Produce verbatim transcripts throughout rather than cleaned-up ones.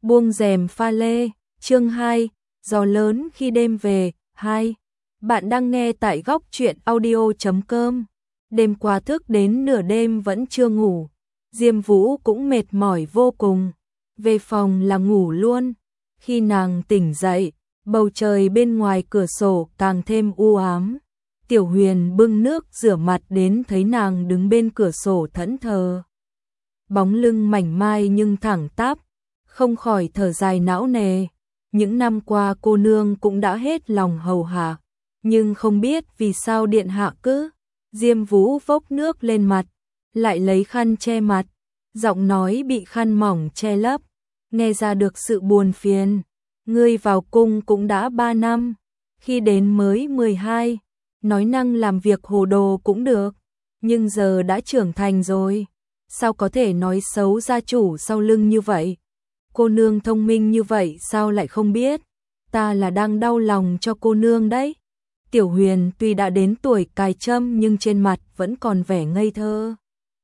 Buông rèm pha lê, chương hai, gió lớn khi đêm về, hai. Bạn đang nghe tại góc truyện audio chấm com. Đêm qua thức đến nửa đêm vẫn chưa ngủ. Diêm Vũ cũng mệt mỏi vô cùng. Về phòng là ngủ luôn. Khi nàng tỉnh dậy, bầu trời bên ngoài cửa sổ càng thêm u ám. Tiểu Huyền bưng nước rửa mặt đến thấy nàng đứng bên cửa sổ thẫn thờ. Bóng lưng mảnh mai nhưng thẳng tắp, không khỏi thở dài não nề. Những năm qua cô nương cũng đã hết lòng hầu hạ, nhưng không biết vì sao điện hạ cứ. Diêm Vũ vốc nước lên mặt, lại lấy khăn che mặt, giọng nói bị khăn mỏng che lấp, nghe ra được sự buồn phiền. Ngươi vào cung cũng đã ba năm, khi đến mới mười hai, nói năng làm việc hồ đồ cũng được, nhưng giờ đã trưởng thành rồi, sao có thể nói xấu gia chủ sau lưng như vậy? Cô nương thông minh như vậy sao lại không biết? Ta là đang đau lòng cho cô nương đấy. Tiểu Huyền tuy đã đến tuổi cài trâm nhưng trên mặt vẫn còn vẻ ngây thơ.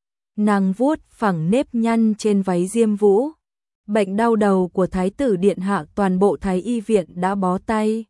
Nàng vuốt phẳng nếp nhăn trên váy Diêm Vũ. Bệnh đau đầu của thái tử điện hạ toàn bộ thái y viện đã bó tay.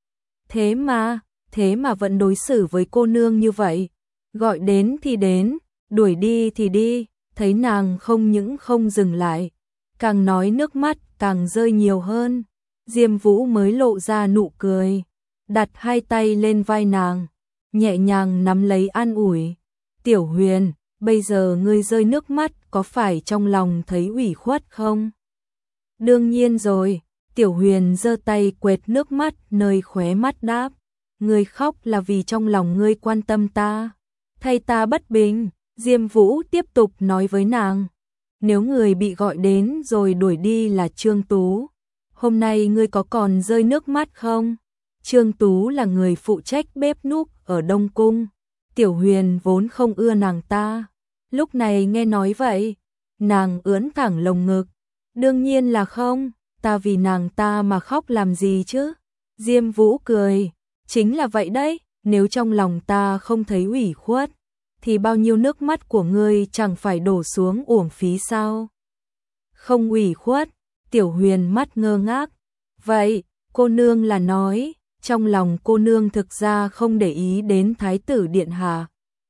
Thế mà, thế mà vẫn đối xử với cô nương như vậy. Gọi đến thì đến, đuổi đi thì đi, thấy nàng không những không dừng lại. Càng nói nước mắt càng rơi nhiều hơn. Diêm Vũ mới lộ ra nụ cười, đặt hai tay lên vai nàng, nhẹ nhàng nắm lấy an ủi. Tiểu Huyền, bây giờ ngươi rơi nước mắt có phải trong lòng thấy ủy khuất không? Đương nhiên rồi. Tiểu Huyền giơ tay quệt nước mắt nơi khóe mắt đáp. Ngươi khóc là vì trong lòng ngươi quan tâm ta, thay ta bất bình. Diêm Vũ tiếp tục nói với nàng. Nếu người bị gọi đến rồi đuổi đi là Trương Tú, hôm nay ngươi có còn rơi nước mắt không? Trương Tú là người phụ trách bếp núc ở Đông Cung. Tiểu Huyền vốn không ưa nàng ta. Lúc này nghe nói vậy, nàng ưỡn thẳng lồng ngực. Đương nhiên là không, ta vì nàng ta mà khóc làm gì chứ? Diêm Vũ cười, chính là vậy đấy, nếu trong lòng ta không thấy ủy khuất, thì bao nhiêu nước mắt của ngươi chẳng phải đổ xuống uổng phí sao? Không ủy khuất. Tiểu Huyền mắt ngơ ngác. Vậy, cô nương là nói, trong lòng cô nương thực ra không để ý đến thái tử điện hạ.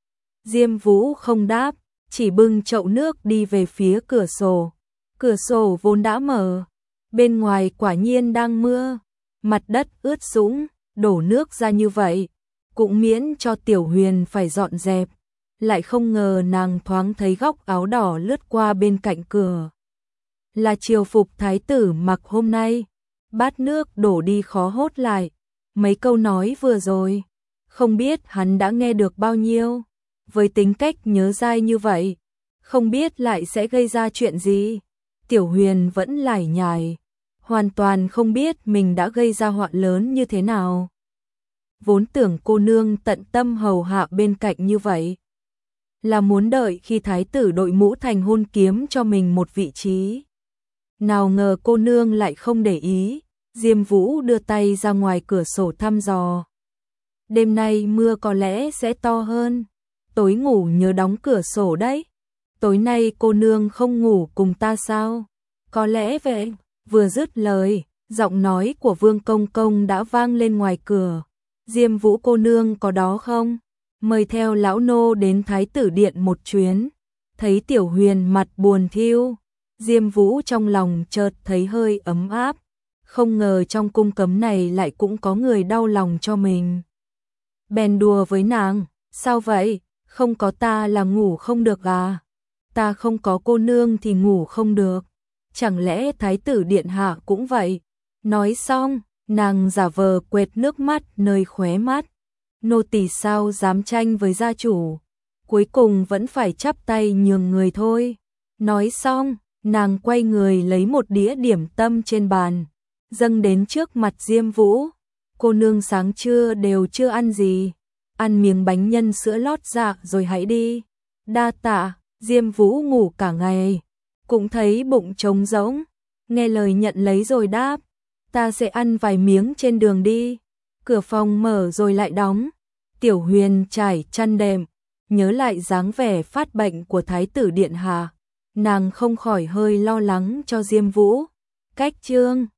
Diêm Vũ không đáp, chỉ bưng chậu nước đi về phía cửa sổ. Cửa sổ vốn đã mở, bên ngoài quả nhiên đang mưa, mặt đất ướt sũng, đổ nước ra như vậy, cũng miễn cho Tiểu Huyền phải dọn dẹp. Lại không ngờ nàng thoáng thấy góc áo đỏ lướt qua bên cạnh cửa. Là triều phục thái tử mặc hôm nay. Bát nước đổ đi khó hốt lại. Mấy câu nói vừa rồi, không biết hắn đã nghe được bao nhiêu. Với tính cách nhớ dai như vậy, không biết lại sẽ gây ra chuyện gì. Tiểu Huyền vẫn lải nhải, hoàn toàn không biết mình đã gây ra họa lớn như thế nào. Vốn tưởng cô nương tận tâm hầu hạ bên cạnh như vậy, là muốn đợi khi thái tử đội mũ thành hôn kiếm cho mình một vị trí. Nào ngờ cô nương lại không để ý. Diêm Vũ đưa tay ra ngoài cửa sổ thăm dò. Đêm nay mưa có lẽ sẽ to hơn. Tối ngủ nhớ đóng cửa sổ đấy. Tối nay cô nương không ngủ cùng ta sao? Có lẽ vậy. Vừa dứt lời, giọng nói của Vương Công Công đã vang lên ngoài cửa. Diêm Vũ cô nương có đó không? Mời theo lão nô đến thái tử điện một chuyến. Thấy Tiểu Huyền mặt buồn thiu, Diêm Vũ trong lòng chợt thấy hơi ấm áp. Không ngờ trong cung cấm này lại cũng có người đau lòng cho mình. Bèn đùa với nàng, sao vậy? Không có ta là ngủ không được à? Ta không có cô nương thì ngủ không được. Chẳng lẽ thái tử điện hạ cũng vậy? Nói xong, nàng giả vờ quệt nước mắt nơi khóe mắt. Nô tỳ sao dám tranh với gia chủ, cuối cùng vẫn phải chắp tay nhường người thôi. Nói xong, nàng quay người lấy một đĩa điểm tâm trên bàn, dâng đến trước mặt Diêm Vũ. Cô nương sáng trưa đều chưa ăn gì, ăn miếng bánh nhân sữa lót dạ rồi hãy đi. Đa tạ. Diêm Vũ ngủ cả ngày, cũng thấy bụng trống rỗng, nghe lời nhận lấy rồi đáp, ta sẽ ăn vài miếng trên đường đi. Cửa phòng mở rồi lại đóng. Tiểu Huyền trải chăn đệm, nhớ lại dáng vẻ phát bệnh của thái tử điện hạ, nàng không khỏi hơi lo lắng cho Diêm Vũ. Cách chương